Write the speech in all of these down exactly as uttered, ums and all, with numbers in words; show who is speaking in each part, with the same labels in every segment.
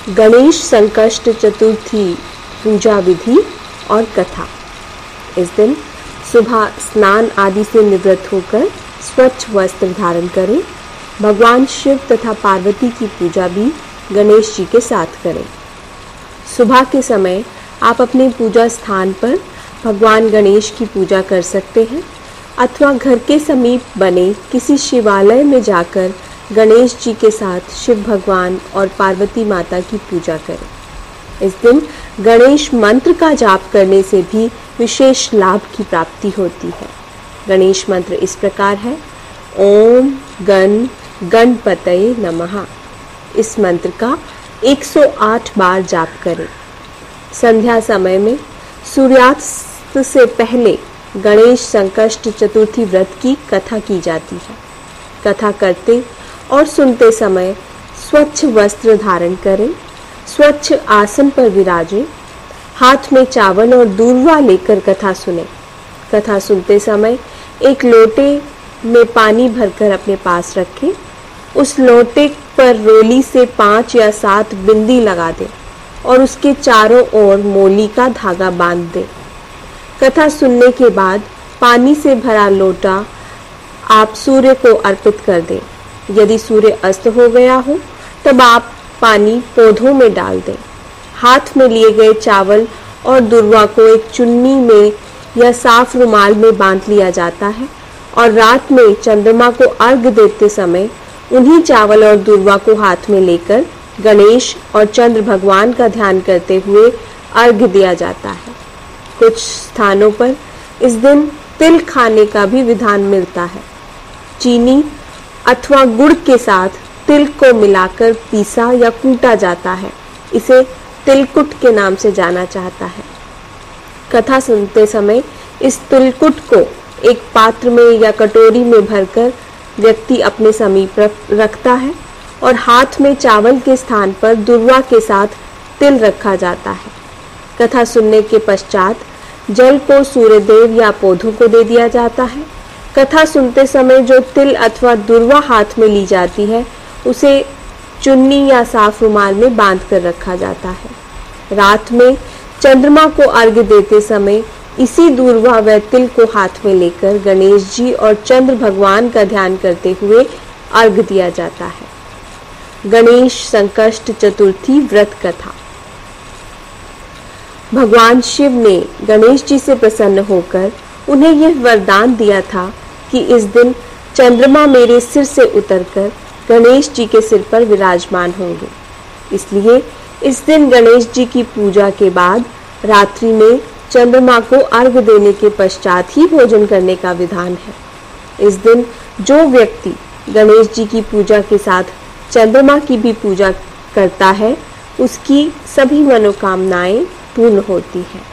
Speaker 1: गणेश संकष्ट चतुर्थी पूजा विधि और कथा। इस दिन सुबह स्नान आदि से निवृत्त होकर स्वच्छ वस्त्र धारण करें। भगवान शिव तथा पार्वती की पूजा भी गणेश जी के साथ करें। सुबह के समय आप अपने पूजा स्थान पर भगवान गणेश की पूजा कर सकते हैं अथवा घर के समीप बने किसी शिवालय में जाकर गणेश जी के साथ शिव भगवान और पार्वती माता की पूजा करें। इस दिन गणेश मंत्र का जाप करने से भी विशेष लाभ की प्राप्ति होती है। गणेश मंत्र इस प्रकार है, ओम गण गणपतये नमः। इस मंत्र का एक सौ आठ बार जाप करें। संध्या समय में सूर्यास्त से पहले गणेश संकष्ट चतुर्थी व्रत की कथा की जाती है। कथा करते और सुनते समय स्वच्छ वस्त्र धारण करें, स्वच्छ आसन पर विराजें, हाथ में चावल और दूर्वा लेकर कथा सुनें। कथा सुनते समय एक लोटे में पानी भरकर अपने पास रखें। उस लोटे पर रोली से पांच या सात बिंदी लगा दें और उसके चारों ओर मोली का धागा बांध दें। कथा सुनने के बाद पानी से भरा लोटा आप सूर्य को अर्पित कर दें। यदि सूर्य अस्त हो गया हो तब आप पानी पौधों में डाल दें। हाथ में लिए गए चावल और दुर्वा को एक चुन्नी में या साफ रुमाल में बांध लिया जाता है और रात में चंद्रमा को अर्घ देते समय उन्हीं चावल और दुर्वा को हाथ में लेकर गणेश और चंद्र भगवान का ध्यान करते हुए अर्घ दिया जाता है। कुछ स्थानों पर इस दिन तिल खाने का भी विधान मिलता है। चीनी अथवा गुड़ के साथ तिल को मिलाकर पीसा या कूटा जाता है। इसे तिलकुट के नाम से जाना जाता है। कथा सुनते समय इस तिलकुट को एक पात्र में या कटोरी में भरकर व्यक्ति अपने समीप रखता है और हाथ में चावल के स्थान पर दुर्वा के साथ तिल रखा जाता है। कथा सुनने के पश्चात जल को सूर्यदेव या पौधों को दे दिया जाता है। कथा सुनते समय जो तिल अथवा दुर्वा हाथ में ली जाती है उसे चुन्नी या साफ रुमाल में बांध कर रखा जाता है। रात में चंद्रमा को अर्घ्य देते समय इसी दुर्वा व तिल को हाथ में लेकर गणेश जी और चंद्र भगवान का ध्यान करते हुए अर्घ्य दिया जाता है। गणेश संकष्ट चतुर्थी व्रत कथा। भगवान शिव ने गणेश जी से प्रसन्न होकर उन्हें यह वरदान दिया था कि इस दिन चंद्रमा मेरे सिर से उतरकर गणेश जी के सिर पर विराजमान होंगे। इसलिए इस दिन गणेश जी की पूजा के बाद रात्रि में चंद्रमा को अर्घ्य देने के पश्चात ही भोजन करने का विधान है। इस दिन जो व्यक्ति गणेश जी की पूजा के साथ चंद्रमा की भी पूजा करता है उसकी सभी मनोकामनाएं पूर्ण होती हैं।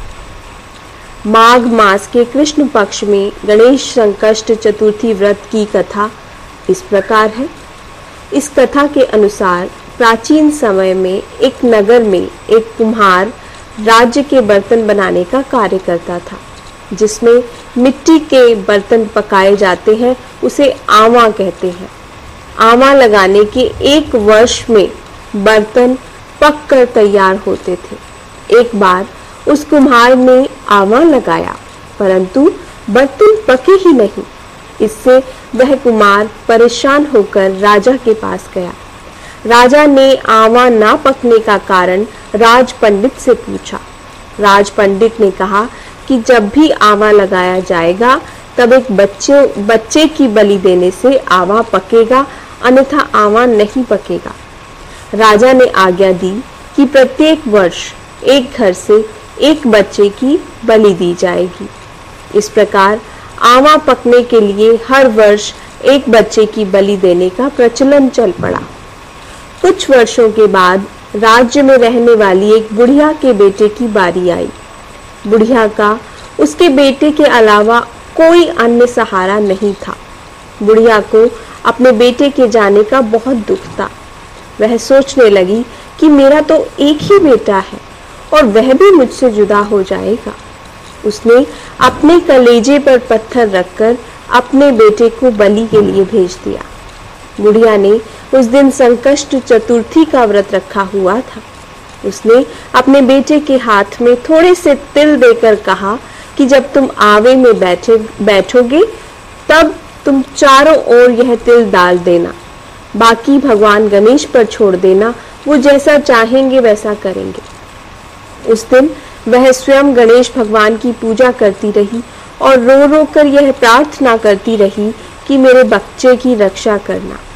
Speaker 1: माघ मास के कृष्ण पक्ष में गणेश संकष्ट चतुर्थी व्रत की कथा इस प्रकार है। इस कथा के अनुसार प्राचीन समय में एक नगर में एक कुम्हार राज्य के बर्तन बनाने का कार्य करता था। जिसमें मिट्टी के बर्तन पकाए जाते हैं उसे आवा कहते हैं। आवा लगाने के एक वर्ष में बर्तन पक कर तैयार होते थे। एक बार उस कुम्हार ने आवा लगाया परंतु बर्तन पके ही नहीं। इससे वह कुम्हार परेशान होकर राजा के पास गया। राजा ने आवा ना पकने का कारण राज पंडित से पूछा। राज पंडित ने कहा कि जब भी आवा लगाया जाएगा तब एक बच्चे बच्चे की बलि देने से आवा पकेगा, अन्यथा आवा नहीं पकेगा। राजा ने आज्ञा दी कि प्रत्येक वर्ष एक घर से एक बच्चे की बलि दी जाएगी। इस प्रकार आवा पकने के लिए हर वर्ष एक बच्चे की बलि देने का प्रचलन चल पड़ा। कुछ वर्षों के बाद राज्य में रहने वाली एक बुढ़िया के बेटे की बारी आई। बुढ़िया का उसके बेटे के अलावा कोई अन्य सहारा नहीं था। बुढ़िया को अपने बेटे के जाने का बहुत दुख था। वह सोचने लगी कि मेरा तो एक ही बेटा है और वह भी मुझसे जुदा हो जाएगा। उसने अपने कलेजे पर पत्थर रखकर अपने बेटे को बलि के लिए भेज दिया। बुढ़िया ने उस दिन संकष्ट चतुर्थी का व्रत रखा हुआ था। उसने अपने बेटे के हाथ में थोड़े से तिल देकर कहा कि जब तुम आवे में बैठे बैठोगे तब तुम चारों ओर यह तिल डाल देना, बाकी भगवान गणेश पर छोड़ देना, वो जैसा चाहेंगे वैसा करेंगे। उस दिन वह स्वयं गणेश भगवान की पूजा करती रही और रो रो कर यह प्रार्थना करती रही कि मेरे बच्चे की रक्षा करना।